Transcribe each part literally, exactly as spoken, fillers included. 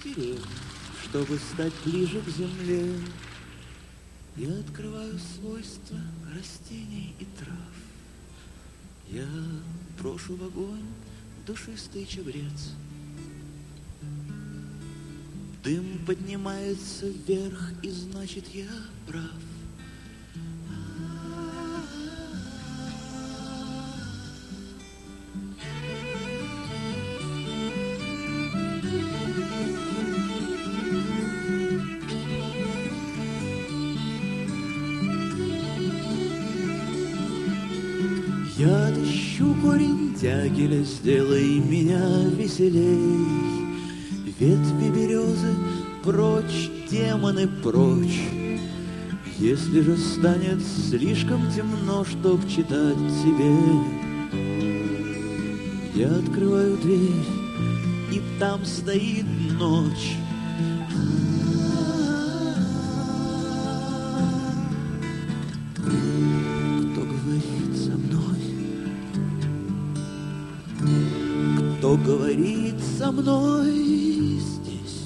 деревню, чтобы стать ближе к земле. Я открываю свойства растений и трав. Я брошу в огонь душистый чабрец. Дым поднимается вверх, и значит, я прав. Я отыщу корень дягеля, сделай меня веселей. Ветви березы, прочь, демоны, прочь. Если же станет слишком темно, чтоб читать тебе, я открываю дверь, и там стоит ночь. Кто говорит со мной? Кто говорит со мной здесь?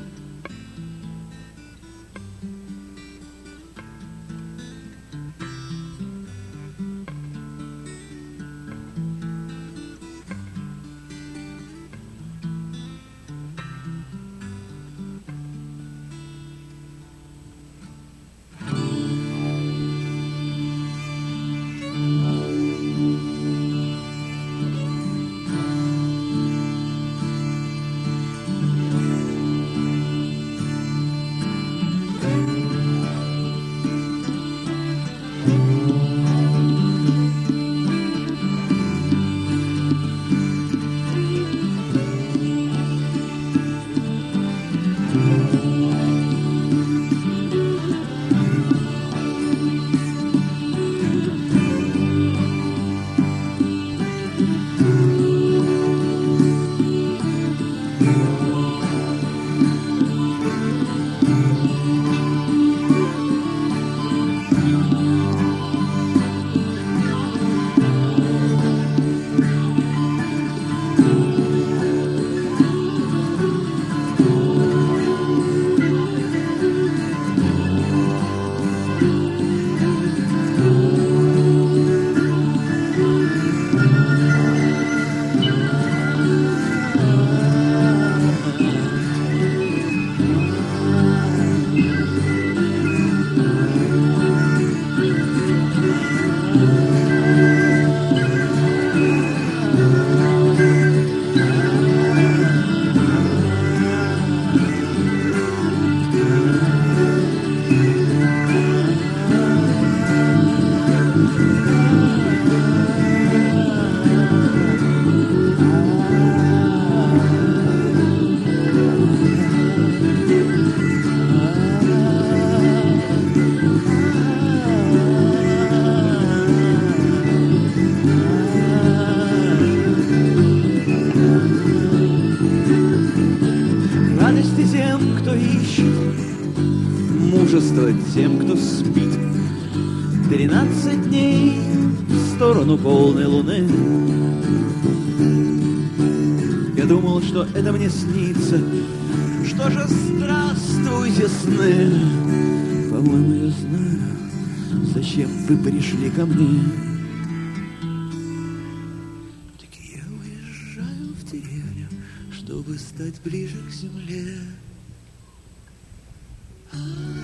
Радости тем, кто ищет, мужество тем, кто спит. Тринадцать дней в сторону полной луны. Я думал, что это мне снится. Что же, здравствуйте, сны. По-моему, я знаю, зачем вы пришли ко мне. Так я уезжаю в деревню, чтобы стать ближе к земле.